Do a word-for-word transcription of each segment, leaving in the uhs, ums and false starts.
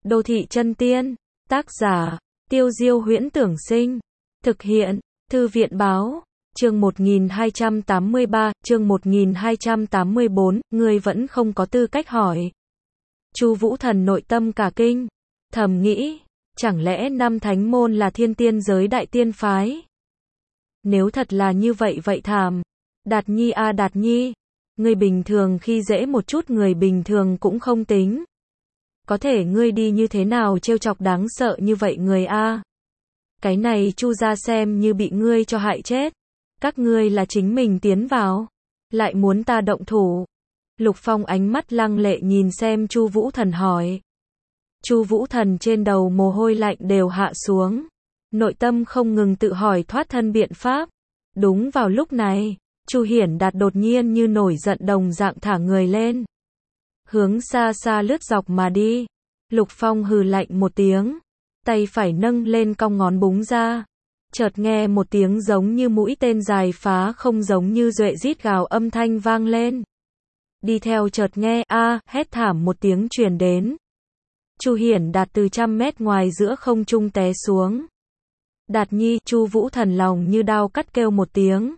Đô thị chân tiên, tác giả, Tiêu Diêu Huyễn Tưởng Sinh, thực hiện, Thư viện Báo, chương một nghìn hai trăm tám mươi ba, chương một nghìn hai trăm tám mươi bốn, ngươi vẫn không có tư cách hỏi. Chu Vũ Thần nội tâm cả kinh, thầm nghĩ, chẳng lẽ năm thánh môn là thiên tiên giới đại tiên phái? Nếu thật là như vậy vậy thảm. Đạt Nhi a à Đạt Nhi, người bình thường khi dễ một chút người bình thường cũng không tính. Có thể ngươi đi như thế nào trêu chọc đáng sợ như vậy người a? Cái này Chu gia xem như bị ngươi cho hại chết. Các ngươi là chính mình tiến vào, lại muốn ta động thủ. Lục Phong ánh mắt lăng lệ nhìn xem Chu Vũ Thần hỏi. Chu Vũ Thần trên đầu mồ hôi lạnh đều hạ xuống, nội tâm không ngừng tự hỏi thoát thân biện pháp. Đúng vào lúc này, Chu Hiển Đạt đột nhiên như nổi giận đồng dạng thả người lên, hướng xa xa lướt dọc mà đi. Lục Phong hừ lạnh một tiếng, tay phải nâng lên cong ngón búng ra. Chợt nghe một tiếng giống như mũi tên dài phá không giống như duệ rít gào âm thanh vang lên. Đi theo chợt nghe a hét thảm một tiếng truyền đến. Chu Hiển Đạt từ trăm mét ngoài giữa không trung té xuống. Đạt Nhi, Chu Vũ Thần lòng như đao cắt kêu một tiếng.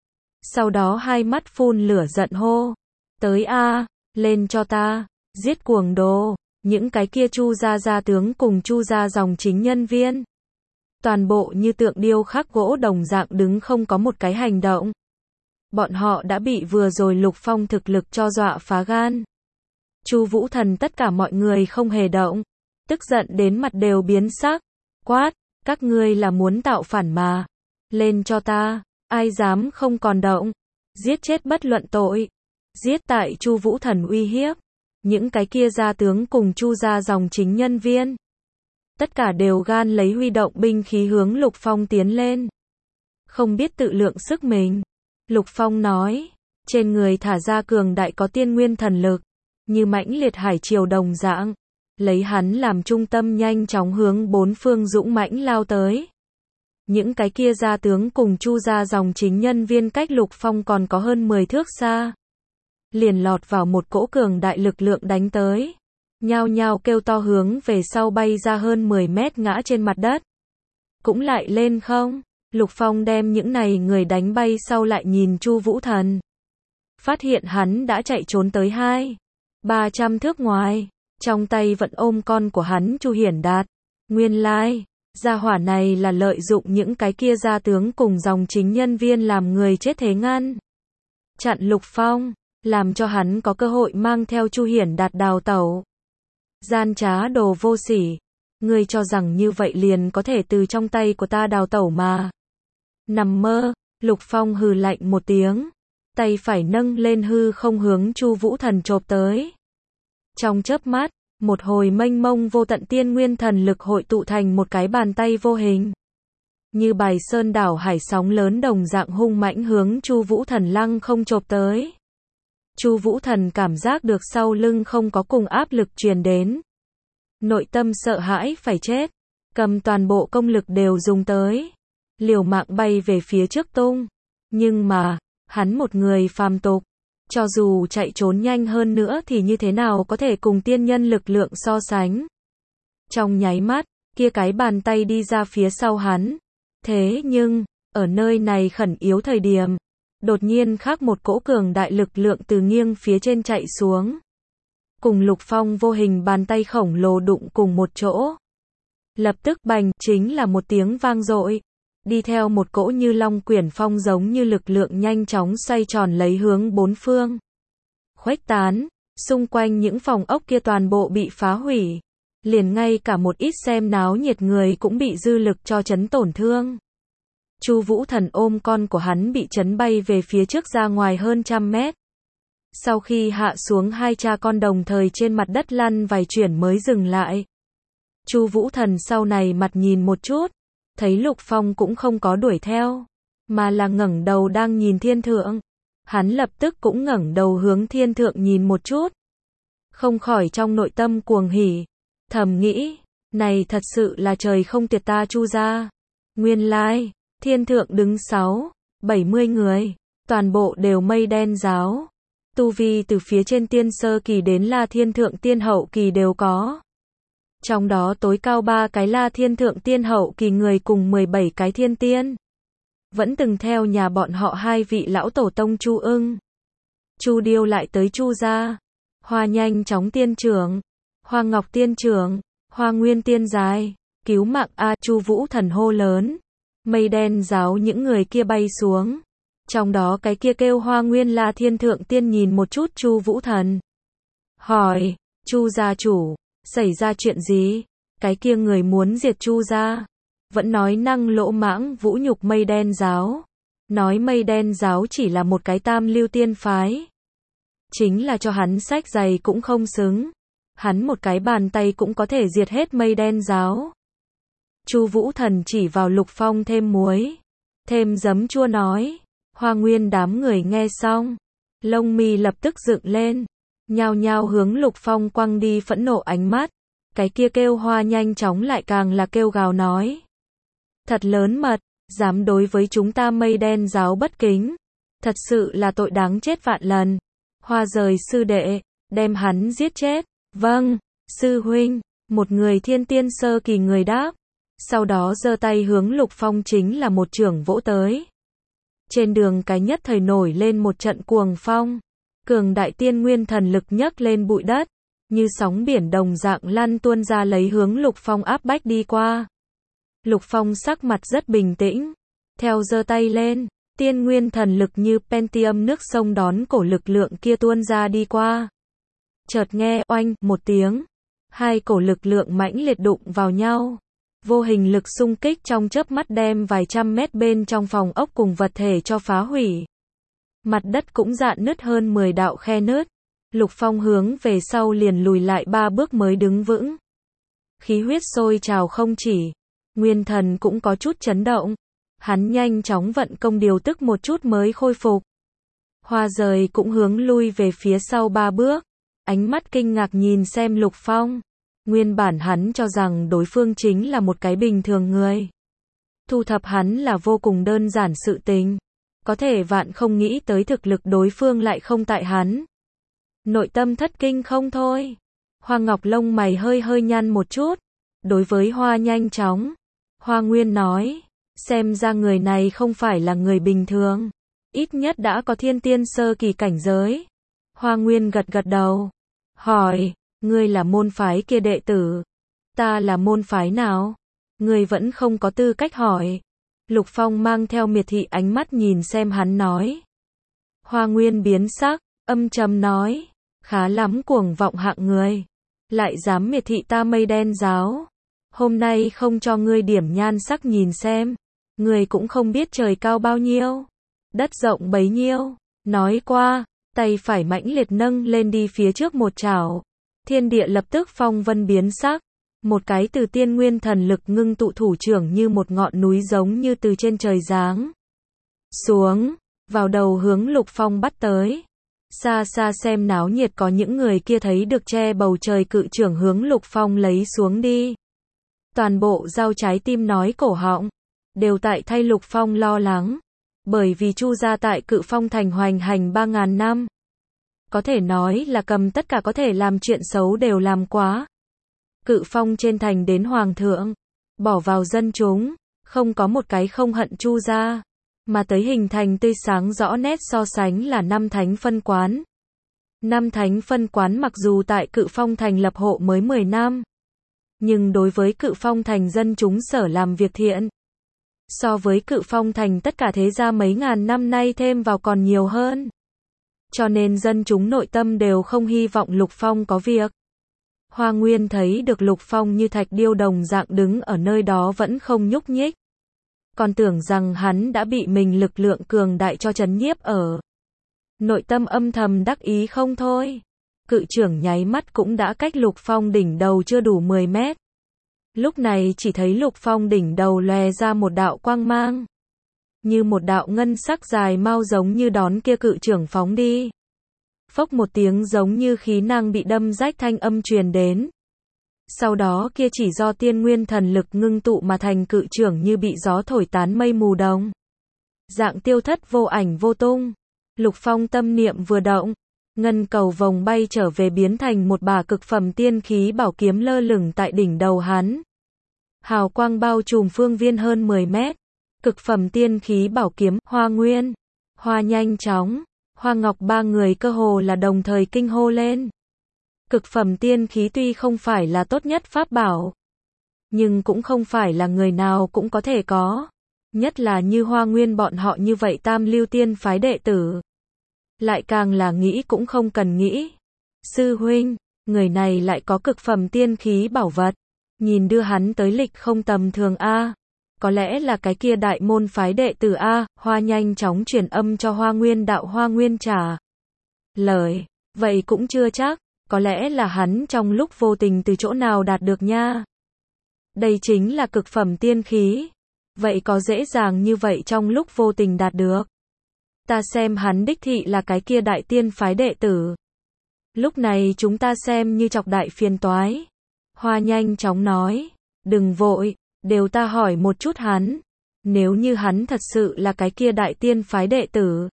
Sau đó hai mắt phun lửa giận hô, tới a, lên cho ta, giết cuồng đồ, những cái kia Chu gia gia tướng cùng Chu gia dòng chính nhân viên. Toàn bộ như tượng điêu khắc gỗ đồng dạng đứng không có một cái hành động. Bọn họ đã bị vừa rồi Lục Phong thực lực cho dọa phá gan. Chu Vũ Thần tất cả mọi người không hề động, tức giận đến mặt đều biến sắc, quát, các ngươi là muốn tạo phản mà, lên cho ta, ai dám không còn động, giết chết bất luận tội. Giết tại Chu Vũ Thần uy hiếp, những cái kia gia tướng cùng Chu gia dòng chính nhân viên, tất cả đều gan lấy huy động binh khí hướng Lục Phong tiến lên. Không biết tự lượng sức mình. Lục Phong nói, trên người thả ra cường đại có tiên nguyên thần lực, như mãnh liệt hải triều đồng dạng, lấy hắn làm trung tâm nhanh chóng hướng bốn phương dũng mãnh lao tới. Những cái kia gia tướng cùng Chu gia dòng chính nhân viên cách Lục Phong còn có hơn mười thước xa, liền lọt vào một cỗ cường đại lực lượng đánh tới, nhao nhao kêu to hướng về sau bay ra hơn mười mét ngã trên mặt đất. Cũng lại lên không? Lục Phong đem những này người đánh bay sau lại nhìn Chu Vũ Thần, phát hiện hắn đã chạy trốn tới hai, ba trăm thước ngoài, trong tay vẫn ôm con của hắn Chu Hiển Đạt. Nguyên lai, gia hỏa này là lợi dụng những cái kia gia tướng cùng dòng chính nhân viên làm người chết thế ngăn chặn Lục Phong, làm cho hắn có cơ hội mang theo Chu Hiển Đạt đào tẩu. Gian trá đồ vô sỉ, ngươi cho rằng như vậy liền có thể từ trong tay của ta đào tẩu mà. Nằm mơ. Lục Phong hừ lạnh một tiếng, tay phải nâng lên hư không hướng Chu Vũ Thần chộp tới. Trong chớp mắt, một hồi mênh mông vô tận tiên nguyên thần lực hội tụ thành một cái bàn tay vô hình, như bài sơn đảo hải sóng lớn đồng dạng hung mãnh hướng Chu Vũ Thần lăng không chộp tới. Chu Vũ Thần cảm giác được sau lưng không có cùng áp lực truyền đến, nội tâm sợ hãi phải chết, cầm toàn bộ công lực đều dùng tới, liều mạng bay về phía trước tung. Nhưng mà, hắn một người phàm tục, cho dù chạy trốn nhanh hơn nữa thì như thế nào có thể cùng tiên nhân lực lượng so sánh. Trong nháy mắt, kia cái bàn tay đi ra phía sau hắn. Thế nhưng, ở nơi này khẩn yếu thời điểm, đột nhiên khác một cỗ cường đại lực lượng từ nghiêng phía trên chạy xuống, cùng Lục Phong vô hình bàn tay khổng lồ đụng cùng một chỗ. Lập tức bành, chính là một tiếng vang dội, đi theo một cỗ như long quyển phong giống như lực lượng nhanh chóng xoay tròn lấy hướng bốn phương khuếch tán, xung quanh những phòng ốc kia toàn bộ bị phá hủy, liền ngay cả một ít xem náo nhiệt người cũng bị dư lực cho chấn tổn thương. Chu Vũ Thần ôm con của hắn bị chấn bay về phía trước ra ngoài hơn trăm mét. Sau khi hạ xuống, hai cha con đồng thời trên mặt đất lăn vài chuyển mới dừng lại. Chu Vũ Thần sau này mặt nhìn một chút, thấy Lục Phong cũng không có đuổi theo, mà là ngẩng đầu đang nhìn thiên thượng. Hắn lập tức cũng ngẩng đầu hướng thiên thượng nhìn một chút, không khỏi trong nội tâm cuồng hỉ, thầm nghĩ, này thật sự là trời không tiệt ta Chu gia. Nguyên lai, thiên thượng đứng sáu, bảy mươi người, toàn bộ đều mây đen giáo, tu vi từ phía trên tiên sơ kỳ đến La Thiên thượng tiên hậu kỳ đều có. Trong đó tối cao ba cái là thiên thượng tiên hậu kỳ người cùng mười bảy cái thiên tiên. Vẫn từng theo nhà bọn họ hai vị lão tổ tông Chu Ưng, Chu Điêu lại tới Chu gia. Hoa Nhanh Chóng tiên trưởng, Hoa Ngọc tiên trưởng, Hoa Nguyên tiên dài, cứu mạng a, Chu Vũ Thần hô lớn. Mây đen giáo những người kia bay xuống. Trong đó cái kia kêu Hoa Nguyên là thiên thượng tiên nhìn một chút Chu Vũ Thần. Hỏi, Chu gia chủ, xảy ra chuyện gì? Cái kia người muốn diệt Chu gia. Vẫn nói năng lỗ mãng vũ nhục Mây đen giáo. Nói Mây đen giáo chỉ là một cái tam lưu tiên phái. Chính là cho hắn sách giày cũng không xứng. Hắn một cái bàn tay cũng có thể diệt hết Mây đen giáo. Chu Vũ Thần chỉ vào Lục Phong thêm muối, thêm giấm chua nói. Hoa Nguyên đám người nghe xong, lông mi lập tức dựng lên, nhao nhao hướng Lục Phong quăng đi phẫn nộ ánh mắt. Cái kia kêu Hoa Nhanh Chóng lại càng là kêu gào nói. Thật lớn mật, dám đối với chúng ta Mây đen giáo bất kính. Thật sự là tội đáng chết vạn lần. Hoa rời sư đệ, đem hắn giết chết. Vâng, sư huynh, một người thiên tiên sơ kỳ người đáp. Sau đó giơ tay hướng Lục Phong chính là một chưởng vỗ tới. Trên đường cái nhất thời nổi lên một trận cuồng phong. Cường đại tiên nguyên thần lực nhấc lên bụi đất, như sóng biển đồng dạng lăn tuôn ra lấy hướng Lục Phong áp bách đi qua. Lục Phong sắc mặt rất bình tĩnh, theo giơ tay lên, tiên nguyên thần lực như Pentium nước sông đón cổ lực lượng kia tuôn ra đi qua. Chợt nghe oanh một tiếng, hai cổ lực lượng mãnh liệt đụng vào nhau. Vô hình lực xung kích trong chớp mắt đem vài trăm mét bên trong phòng ốc cùng vật thể cho phá hủy. Mặt đất cũng rạn nứt hơn mười đạo khe nứt. Lục Phong hướng về sau liền lùi lại ba bước mới đứng vững. Khí huyết sôi trào không chỉ, nguyên thần cũng có chút chấn động. Hắn nhanh chóng vận công điều tức một chút mới khôi phục. Hoa rời cũng hướng lui về phía sau ba bước, ánh mắt kinh ngạc nhìn xem Lục Phong. Nguyên bản hắn cho rằng đối phương chính là một cái bình thường người. Thu thập hắn là vô cùng đơn giản sự tình. Có thể vạn không nghĩ tới thực lực đối phương lại không tại hắn. Nội tâm thất kinh không thôi. Hoa Ngọc lông mày hơi hơi nhăn một chút. Đối với Hoa Nhanh Chóng, Hoa Nguyên nói, xem ra người này không phải là người bình thường. Ít nhất đã có thiên tiên sơ kỳ cảnh giới. Hoa Nguyên gật gật đầu. Hỏi, ngươi là môn phái kia đệ tử. Ta là môn phái nào? Ngươi vẫn không có tư cách hỏi. Lục Phong mang theo miệt thị ánh mắt nhìn xem hắn nói. Hoa Nguyên biến sắc, âm trầm nói. Khá lắm cuồng vọng hạng người. Lại dám miệt thị ta Mây đen giáo. Hôm nay không cho ngươi điểm nhan sắc nhìn xem. Ngươi cũng không biết trời cao bao nhiêu. Đất rộng bấy nhiêu. Nói qua, tay phải mãnh liệt nâng lên đi phía trước một chảo. Thiên địa lập tức phong vân biến sắc. Một cái từ tiên nguyên thần lực ngưng tụ thủ trưởng như một ngọn núi giống như từ trên trời giáng xuống, vào đầu hướng Lục Phong bắt tới. Xa xa xem náo nhiệt có những người kia thấy được che bầu trời cự trưởng hướng Lục Phong lấy xuống đi. Toàn bộ dao trái tim nói cổ họng, đều tại thay Lục Phong lo lắng. Bởi vì Chu gia tại Cự Phong thành hoành hành ba ngàn năm. Có thể nói là cầm tất cả có thể làm chuyện xấu đều làm quá. Cự Phong trên thành đến hoàng thượng, bỏ vào dân chúng, không có một cái không hận Chu gia, mà tới hình thành tươi sáng rõ nét so sánh là năm thánh phân quán. Năm thánh phân quán mặc dù tại Cự Phong thành lập hộ mới mười năm, nhưng đối với Cự Phong thành dân chúng sở làm việc thiện, so với Cự Phong thành tất cả thế gia mấy ngàn năm nay thêm vào còn nhiều hơn. Cho nên dân chúng nội tâm đều không hy vọng Lục Phong có việc. Hoa Nguyên thấy được Lục Phong như thạch điêu đồng dạng đứng ở nơi đó vẫn không nhúc nhích. Còn tưởng rằng hắn đã bị mình lực lượng cường đại cho trấn nhiếp ở. Nội tâm âm thầm đắc ý không thôi. Cự trưởng nháy mắt cũng đã cách Lục Phong đỉnh đầu chưa đủ mười mét. Lúc này chỉ thấy Lục Phong đỉnh đầu lòe ra một đạo quang mang. Như một đạo ngân sắc dài mau giống như đón kia cự trưởng phóng đi. Phốc một tiếng giống như khí năng bị đâm rách thanh âm truyền đến. Sau đó kia chỉ do tiên nguyên thần lực ngưng tụ mà thành cự trưởng như bị gió thổi tán mây mù đồng. Dạng tiêu thất vô ảnh vô tung. Lục Phong tâm niệm vừa động, Ngân cầu vồng bay trở về biến thành một bả cực phẩm tiên khí bảo kiếm lơ lửng tại đỉnh đầu hắn. Hào quang bao trùm phương viên hơn mười mét. Cực phẩm tiên khí bảo kiếm, Hoa Nguyên, Hoa Nhanh Chóng, Hoa Ngọc ba người cơ hồ là đồng thời kinh hô lên. Cực phẩm tiên khí tuy không phải là tốt nhất pháp bảo, nhưng cũng không phải là người nào cũng có thể có. Nhất là như Hoa Nguyên bọn họ như vậy tam lưu tiên phái đệ tử. Lại càng là nghĩ cũng không cần nghĩ. Sư huynh, người này lại có cực phẩm tiên khí bảo vật. Nhìn đưa hắn tới lịch không tầm thường a. Có lẽ là cái kia đại môn phái đệ tử a. Hoa nhanh chóng truyền âm cho Hoa Nguyên đạo. Hoa Nguyên trả lời, vậy cũng chưa chắc, có lẽ là hắn trong lúc vô tình từ chỗ nào đạt được nha. Đây chính là cực phẩm tiên khí. Vậy có dễ dàng như vậy trong lúc vô tình đạt được? Ta xem hắn đích thị là cái kia đại tiên phái đệ tử. Lúc này chúng ta xem như chọc đại phiền toái. Hoa nhanh chóng nói, đừng vội, đều ta hỏi một chút hắn. Nếu như hắn thật sự là cái kia đại tiên phái đệ tử,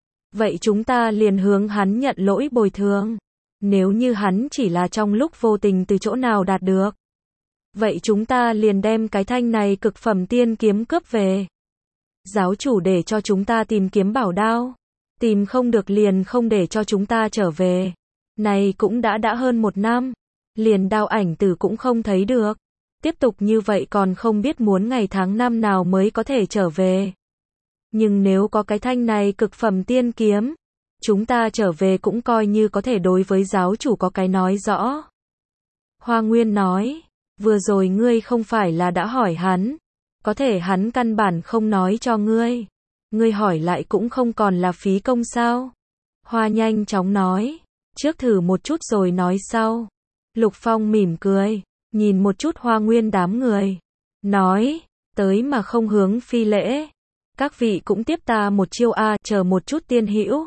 vậy chúng ta liền hướng hắn nhận lỗi bồi thường. Nếu như hắn chỉ là trong lúc vô tình từ chỗ nào đạt được, vậy chúng ta liền đem cái thanh này cực phẩm tiên kiếm cướp về. Giáo chủ để cho chúng ta tìm kiếm bảo đao. Tìm không được liền không để cho chúng ta trở về. Này cũng đã đã hơn một năm. Liền đao ảnh tử cũng không thấy được. Tiếp tục như vậy còn không biết muốn ngày tháng năm nào mới có thể trở về. Nhưng nếu có cái thanh này cực phẩm tiên kiếm, chúng ta trở về cũng coi như có thể đối với giáo chủ có cái nói rõ. Hoa Nguyên nói, vừa rồi ngươi không phải là đã hỏi hắn. Có thể hắn căn bản không nói cho ngươi. Ngươi hỏi lại cũng không còn là phí công sao? Hoa nhanh chóng nói, trước thử một chút rồi nói sau. Lục Phong mỉm cười, nhìn một chút Hoa Nguyên đám người. Nói, tới mà không hướng phi lễ. Các vị cũng tiếp ta một chiêu a, chờ một chút tiên hữu.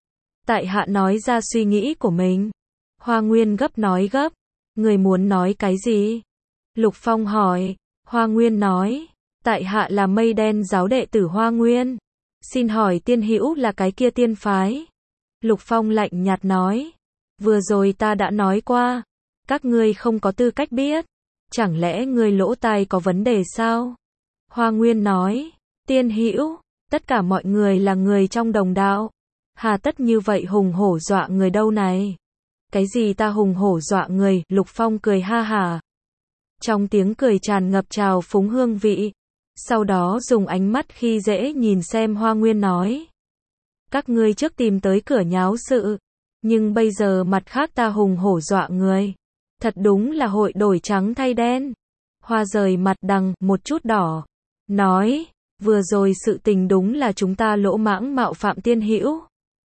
Tại hạ nói ra suy nghĩ của mình. Hoa Nguyên gấp nói gấp. Người muốn nói cái gì? Lục Phong hỏi. Hoa Nguyên nói, tại hạ là Mây Đen giáo đệ tử Hoa Nguyên. Xin hỏi tiên hữu là cái kia tiên phái? Lục Phong lạnh nhạt nói, vừa rồi ta đã nói qua, các ngươi không có tư cách biết. Chẳng lẽ ngươi lỗ tai có vấn đề sao? Hoa Nguyên nói, tiên hữu, tất cả mọi người là người trong đồng đạo. Hà tất như vậy hùng hổ dọa người đâu này? Cái gì ta hùng hổ dọa người? Lục Phong cười ha hả. Trong tiếng cười tràn ngập trào phúng hương vị. Sau đó dùng ánh mắt khi dễ nhìn xem Hoa Nguyên nói. Các ngươi trước tìm tới cửa nháo sự. Nhưng bây giờ mặt khác ta hùng hổ dọa người. Thật đúng là hội đổi trắng thay đen. Hoa rời mặt đằng, một chút đỏ. Nói, vừa rồi sự tình đúng là chúng ta lỗ mãng mạo phạm tiên hữu.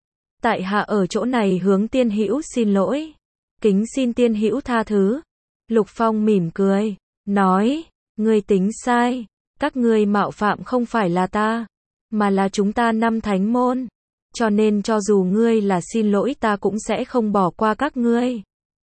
Tại hạ ở chỗ này hướng tiên hữu xin lỗi. Kính xin tiên hữu tha thứ. Lục Phong mỉm cười, nói, ngươi tính sai, các ngươi mạo phạm không phải là ta, mà là chúng ta năm thánh môn, cho nên cho dù ngươi là xin lỗi ta cũng sẽ không bỏ qua các ngươi.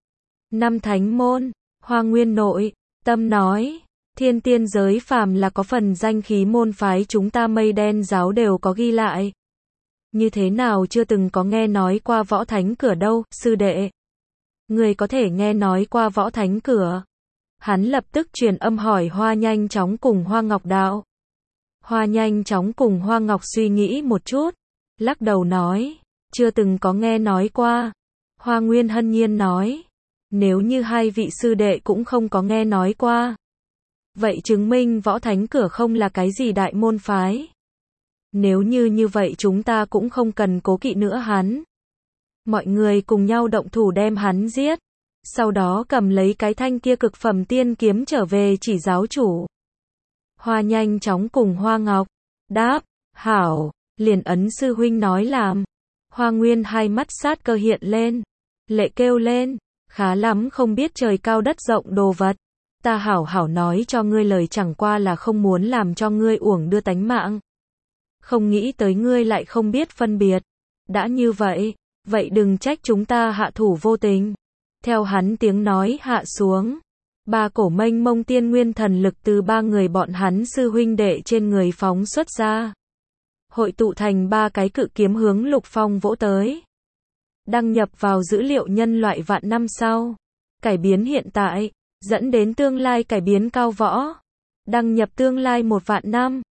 Năm thánh môn, Hoa Nguyên nội, tâm nói, thiên tiên giới phàm là có phần danh khí môn phái chúng ta Mây Đen giáo đều có ghi lại. Như thế nào chưa từng có nghe nói qua võ thánh cửa đâu, sư đệ? Người có thể nghe nói qua võ thánh cửa. Hắn lập tức truyền âm hỏi Hoa nhanh chóng cùng Hoa Ngọc đạo. Hoa nhanh chóng cùng Hoa Ngọc suy nghĩ một chút. Lắc đầu nói. Chưa từng có nghe nói qua. Hoa Nguyên hân nhiên nói. Nếu như hai vị sư đệ cũng không có nghe nói qua. Vậy chứng minh võ thánh cửa không là cái gì đại môn phái. Nếu như như vậy chúng ta cũng không cần cố kỵ nữa hắn. Mọi người cùng nhau động thủ đem hắn giết. Sau đó cầm lấy cái thanh kia cực phẩm tiên kiếm trở về chỉ giáo chủ. Hoa nhanh chóng cùng Hoa Ngọc. Đáp, hảo, liền ấn sư huynh nói làm. Hoa Nguyên hai mắt sát cơ hiện lên. Lệ kêu lên, khá lắm không biết trời cao đất rộng đồ vật. Ta hảo hảo nói cho ngươi lời chẳng qua là không muốn làm cho ngươi uổng đưa tánh mạng. Không nghĩ tới ngươi lại không biết phân biệt. Đã như vậy, vậy đừng trách chúng ta hạ thủ vô tình. Theo hắn tiếng nói hạ xuống, ba cổ mênh mông tiên nguyên thần lực từ ba người bọn hắn sư huynh đệ trên người phóng xuất ra. Hội tụ thành ba cái cự kiếm hướng Lục Phong vỗ tới. đăng nhập vào dữ liệu nhân loại vạn năm sau. Cải biến hiện tại, dẫn đến tương lai cải biến cao võ. Đăng nhập tương lai một vạn năm.